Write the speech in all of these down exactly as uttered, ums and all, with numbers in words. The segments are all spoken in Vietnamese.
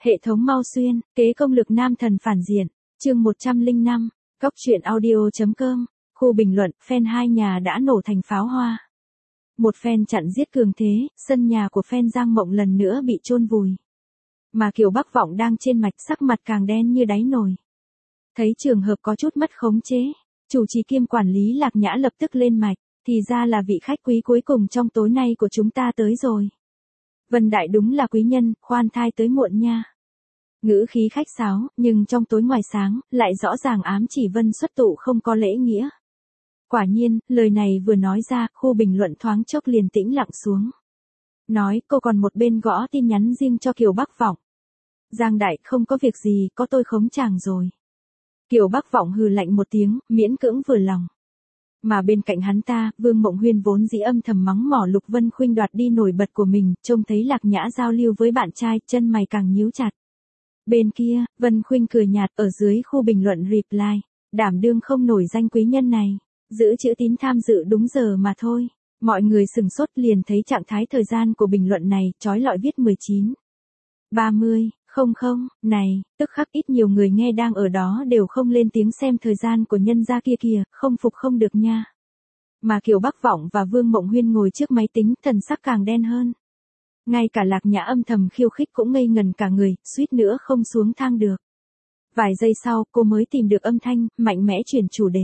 Hệ thống Mau Xuyên, kế công lực nam thần phản diện, chương một trăm lẻ năm, góc truyện audio.com, khu bình luận, fan hai nhà đã nổ thành pháo hoa. Một fan chặn giết cường thế, sân nhà của fan Giang Mộng lần nữa bị chôn vùi. Mà Kiều Bắc Vọng đang trên mạch sắc mặt càng đen như đáy nồi. Thấy trường hợp có chút mất khống chế, chủ trì kiêm quản lý Lạc Nhã lập tức lên mạch, thì ra là vị khách quý cuối cùng trong tối nay của chúng ta tới rồi. Vân Đại đúng là quý nhân, khoan thai tới muộn nha. Ngữ khí khách sáo, nhưng trong tối ngoài sáng, lại rõ ràng ám chỉ Vân xuất tụ không có lễ nghĩa. Quả nhiên, lời này vừa nói ra, khu bình luận thoáng chốc liền tĩnh lặng xuống. Nói, cô còn một bên gõ tin nhắn riêng cho Kiều Bắc Vọng. Giang Đại, không có việc gì, có tôi khống chàng rồi. Kiều Bắc Vọng hừ lạnh một tiếng, miễn cưỡng vừa lòng. Mà bên cạnh hắn ta, Vương Mộng Huyên vốn dĩ âm thầm mắng mỏ Lục Vân Khuynh đoạt đi nổi bật của mình, trông thấy Lạc Nhã giao lưu với bạn trai, chân mày càng nhíu chặt. Bên kia, Vân Khuynh cười nhạt ở dưới khu bình luận reply, đảm đương không nổi danh quý nhân này, giữ chữ tín tham dự đúng giờ mà thôi. Mọi người sừng sốt liền thấy trạng thái thời gian của bình luận này, chói lọi viết mười chín, ba mươi, không không, này, tức khắc ít nhiều người nghe đang ở đó đều không lên tiếng xem thời gian của nhân gia kia kìa, không phục không được nha. Mà Kiều Bắc Vọng và Vương Mộng Huyên ngồi trước máy tính, thần sắc càng đen hơn. Ngay cả Lạc Nhã âm thầm khiêu khích cũng ngây ngần cả người, suýt nữa không xuống thang được. Vài giây sau, cô mới tìm được âm thanh, mạnh mẽ chuyển chủ đề.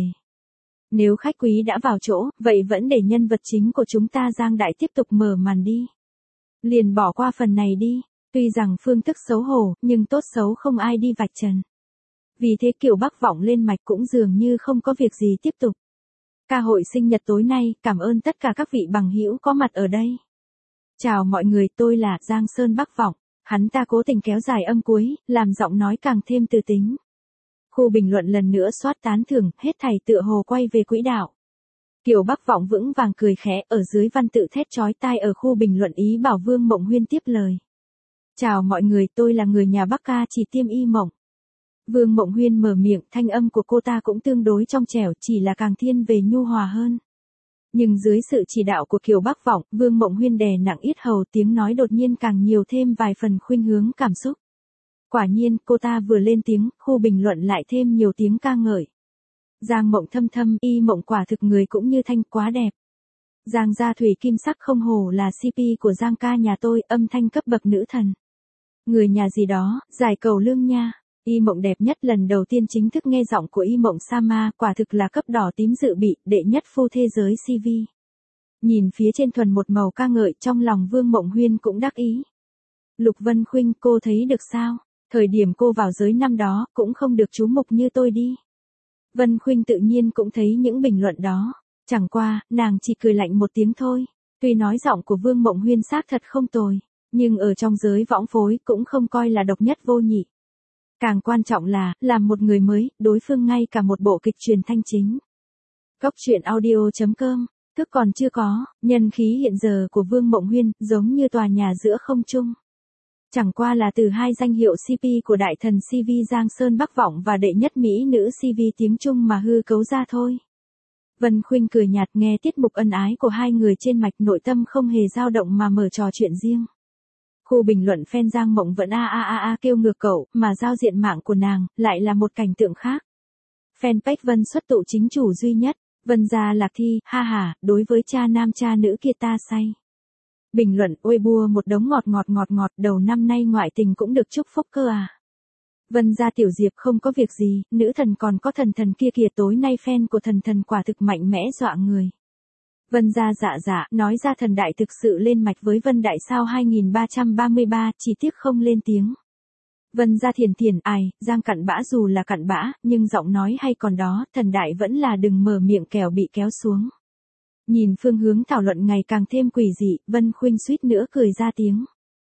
Nếu khách quý đã vào chỗ, vậy vẫn để nhân vật chính của chúng ta Giang Đại tiếp tục mở màn đi. Liền bỏ qua phần này đi. Tuy rằng phương thức xấu hổ, nhưng tốt xấu không ai đi vạch trần. Vì thế Kiều Bắc Vọng lên mạch cũng dường như không có việc gì tiếp tục. Ca hội sinh nhật tối nay, cảm ơn tất cả các vị bằng hữu có mặt ở đây. Chào mọi người, tôi là Giang Sơn Bắc Vọng. Hắn ta cố tình kéo dài âm cuối, làm giọng nói càng thêm từ tính. Khu bình luận lần nữa soát tán thưởng, hết thảy tựa hồ quay về quỹ đạo. Kiều Bắc Vọng vững vàng cười khẽ, ở dưới văn tự thét chói tai ở khu bình luận ý bảo Vương Mộng Huyên tiếp lời. Chào mọi người, tôi là người nhà Bắc ca chỉ tiêm y mộng. Vương Mộng Huyên mở miệng, thanh âm của cô ta cũng tương đối trong trẻo, chỉ là càng thiên về nhu hòa hơn. Nhưng dưới sự chỉ đạo của Kiều Bắc Vọng, Vương Mộng Huyên đè nặng yết hầu, tiếng nói đột nhiên càng nhiều thêm vài phần khuynh hướng cảm xúc. Quả nhiên, cô ta vừa lên tiếng, khu bình luận lại thêm nhiều tiếng ca ngợi. Giang Mộng thâm thâm, y mộng quả thực người cũng như thanh quá đẹp. Giang gia thủy kim sắc không hổ là xê pê của Giang ca nhà tôi, âm thanh cấp bậc nữ thần. Người nhà gì đó, giải cầu lương nha. Y mộng đẹp nhất, lần đầu tiên chính thức nghe giọng của Y mộng Sama, quả thực là cấp đỏ tím dự bị, đệ nhất phu thế giới xê vê. Nhìn phía trên thuần một màu ca ngợi, trong lòng Vương Mộng Huyên cũng đắc ý. Lục Vân Khuynh, cô thấy được sao? Thời điểm cô vào giới năm đó, cũng không được chú mục như tôi đi. Vân Khuynh tự nhiên cũng thấy những bình luận đó. Chẳng qua, nàng chỉ cười lạnh một tiếng thôi. Tuy nói giọng của Vương Mộng Huyên xác thật không tồi, nhưng ở trong giới võng phối cũng không coi là độc nhất vô nhị. Càng quan trọng là, làm một người mới, đối phương ngay cả một bộ kịch truyền thanh chính. Góc truyện audio.com, thức còn chưa có, nhân khí hiện giờ của Vương Mộng Huyên, giống như tòa nhà giữa không trung. Chẳng qua là từ hai danh hiệu xê pê của đại thần xê vê Giang Sơn Bắc Vọng và đệ nhất mỹ nữ xê vê tiếng Trung mà hư cấu ra thôi. Vân Khuynh cười nhạt nghe tiết mục ân ái của hai người trên mạch, nội tâm không hề dao động mà mở trò chuyện riêng. Khu bình luận fan Giang Mộng vẫn a a a a kêu ngược cậu, mà giao diện mạng của nàng, lại là một cảnh tượng khác. Fanpage Vân xuất tụ chính chủ duy nhất, Vân gia Lạc Thi, ha ha, đối với cha nam cha nữ kia ta say. Bình luận, ôi bua một đống ngọt ngọt ngọt ngọt, đầu năm nay ngoại tình cũng được chúc phúc cơ à. Vân gia tiểu diệp không có việc gì, nữ thần còn có thần thần kia kìa, tối nay fan của thần thần quả thực mạnh mẽ dọa người. Vân gia dạ dạ, nói ra thần đại thực sự lên mạch với Vân đại sao hai nghìn ba trăm ba mươi ba, chỉ tiếc không lên tiếng. Vân gia thiền thiền, ai, Giang cặn bã dù là cặn bã, nhưng giọng nói hay còn đó, thần đại vẫn là đừng mở miệng kẻo bị kéo xuống. Nhìn phương hướng thảo luận ngày càng thêm quỷ dị, Vân Khuynh suýt nữa cười ra tiếng.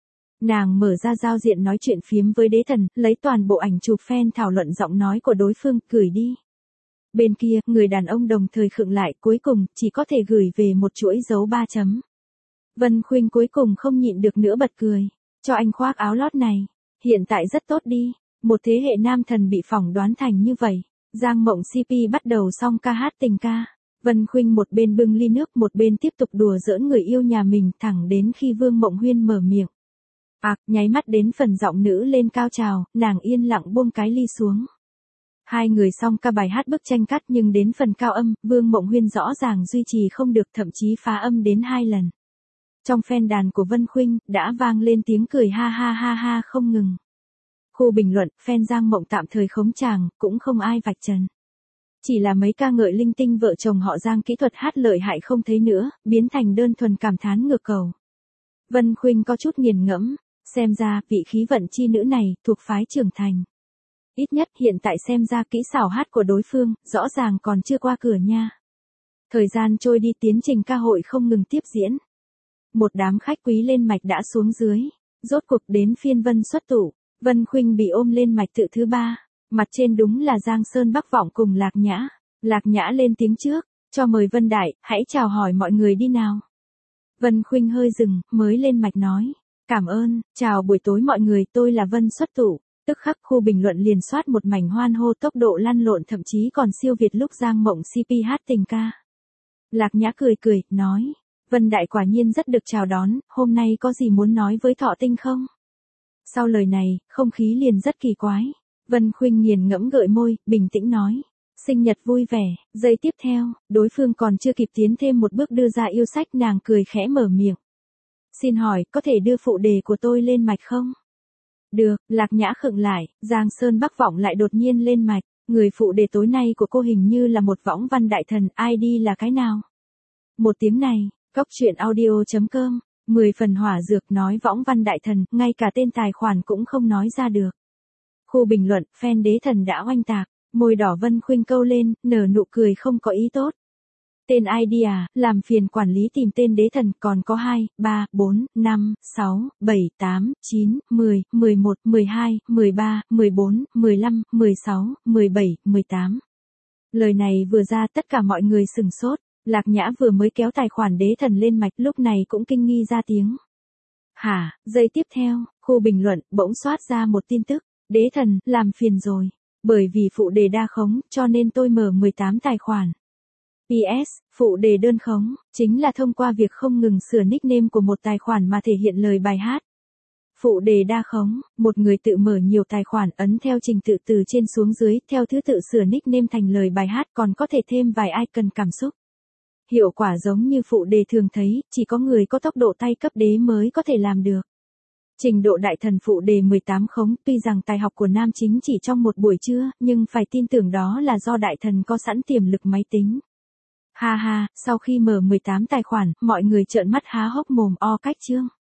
Nàng mở ra giao diện nói chuyện phiếm với đế thần, lấy toàn bộ ảnh chụp fan thảo luận giọng nói của đối phương, gửi đi. Bên kia, người đàn ông đồng thời khựng lại, cuối cùng, chỉ có thể gửi về một chuỗi dấu ba chấm. Vân Khuynh cuối cùng không nhịn được nữa bật cười. Cho anh khoác áo lót này. Hiện tại rất tốt đi. Một thế hệ nam thần bị phỏng đoán thành như vậy. Giang Mộng xê pê bắt đầu xong ca hát tình ca. Vân Khuynh một bên bưng ly nước, một bên tiếp tục đùa giỡn người yêu nhà mình, thẳng đến khi Vương Mộng Huyên mở miệng. À, nháy mắt đến phần giọng nữ lên cao trào, nàng yên lặng buông cái ly xuống. Hai người xong ca bài hát bức tranh cắt nhưng đến phần cao âm, Vương Mộng Huyên rõ ràng duy trì không được, thậm chí phá âm đến hai lần. Trong phen đàn của Vân Khuynh, đã vang lên tiếng cười ha ha ha ha không ngừng. Khu bình luận, fan Giang Mộng tạm thời khống chàng, cũng không ai vạch trần. Chỉ là mấy ca ngợi linh tinh vợ chồng họ Giang kỹ thuật hát lợi hại không thấy nữa, biến thành đơn thuần cảm thán ngược cầu. Vân Khuynh có chút nghiền ngẫm, xem ra vị khí vận chi nữ này thuộc phái trưởng thành. Ít nhất hiện tại xem ra kỹ xảo hát của đối phương, rõ ràng còn chưa qua cửa nha. Thời gian trôi đi, tiến trình ca hội không ngừng tiếp diễn. Một đám khách quý lên mạch đã xuống dưới, rốt cuộc đến phiên Vân xuất tụ. Vân Khuynh bị ôm lên mạch tự thứ ba, mặt trên đúng là Giang Sơn Bắc Vọng cùng Lạc Nhã. Lạc Nhã lên tiếng trước, cho mời Vân Đại, hãy chào hỏi mọi người đi nào. Vân Khuynh hơi dừng, mới lên mạch nói, cảm ơn, chào buổi tối mọi người, tôi là Vân xuất tụ. Tức khắc khu bình luận liền soát một mảnh hoan hô, tốc độ lăn lộn thậm chí còn siêu việt lúc Giang Mộng xê pê hát tình ca. Lạc Nhã cười cười, nói, Vân Đại quả nhiên rất được chào đón, hôm nay có gì muốn nói với Thọ Tinh không? Sau lời này, không khí liền rất kỳ quái. Vân Khuynh nghiền ngẫm gợi môi, bình tĩnh nói, sinh nhật vui vẻ. Giây tiếp theo, đối phương còn chưa kịp tiến thêm một bước đưa ra yêu sách, nàng cười khẽ mở miệng. Xin hỏi, có thể đưa phụ đề của tôi lên mạch không? Được, Lạc Nhã khựng lại, Giang Sơn Bắc Vọng lại đột nhiên lên mạch. Người phụ đề tối nay của cô hình như là một võng văn đại thần, i đê là cái nào? Một tiếng này, Cóc Truyện Audio chấm com, mười phần hỏa dược nói võng văn đại thần, ngay cả tên tài khoản cũng không nói ra được. Khu bình luận, fan đế thần đã oanh tạc, môi đỏ Vân Khuynh câu lên, nở nụ cười không có ý tốt. Tên i đê à, làm phiền quản lý tìm tên đế thần, còn có hai, ba, bốn, năm, sáu, bảy, tám, chín, mười, mười một, mười hai, mười ba, mười bốn, mười lăm, mười sáu, mười bảy, mười tám. Lời này vừa ra tất cả mọi người sừng sốt, Lạc Nhã vừa mới kéo tài khoản đế thần lên mạch lúc này cũng kinh nghi ra tiếng. Hả, giây tiếp theo, khu bình luận bỗng soát ra một tin tức, đế thần, làm phiền rồi, bởi vì phụ đề đa khống, cho nên tôi mở mười tám tài khoản. pê ét, phụ đề đơn khống, chính là thông qua việc không ngừng sửa nickname của một tài khoản mà thể hiện lời bài hát. Phụ đề đa khống, một người tự mở nhiều tài khoản ấn theo trình tự từ trên xuống dưới, theo thứ tự sửa nickname thành lời bài hát, còn có thể thêm vài icon cảm xúc. Hiệu quả giống như phụ đề thường thấy, chỉ có người có tốc độ tay cấp đế mới có thể làm được. Trình độ đại thần phụ đề mười tám khống, tuy rằng tài học của nam chính chỉ trong một buổi trưa, nhưng phải tin tưởng đó là do đại thần có sẵn tiềm lực máy tính. Ha ha, sau khi mở mười tám tài khoản, mọi người trợn mắt há hốc mồm o cách chương.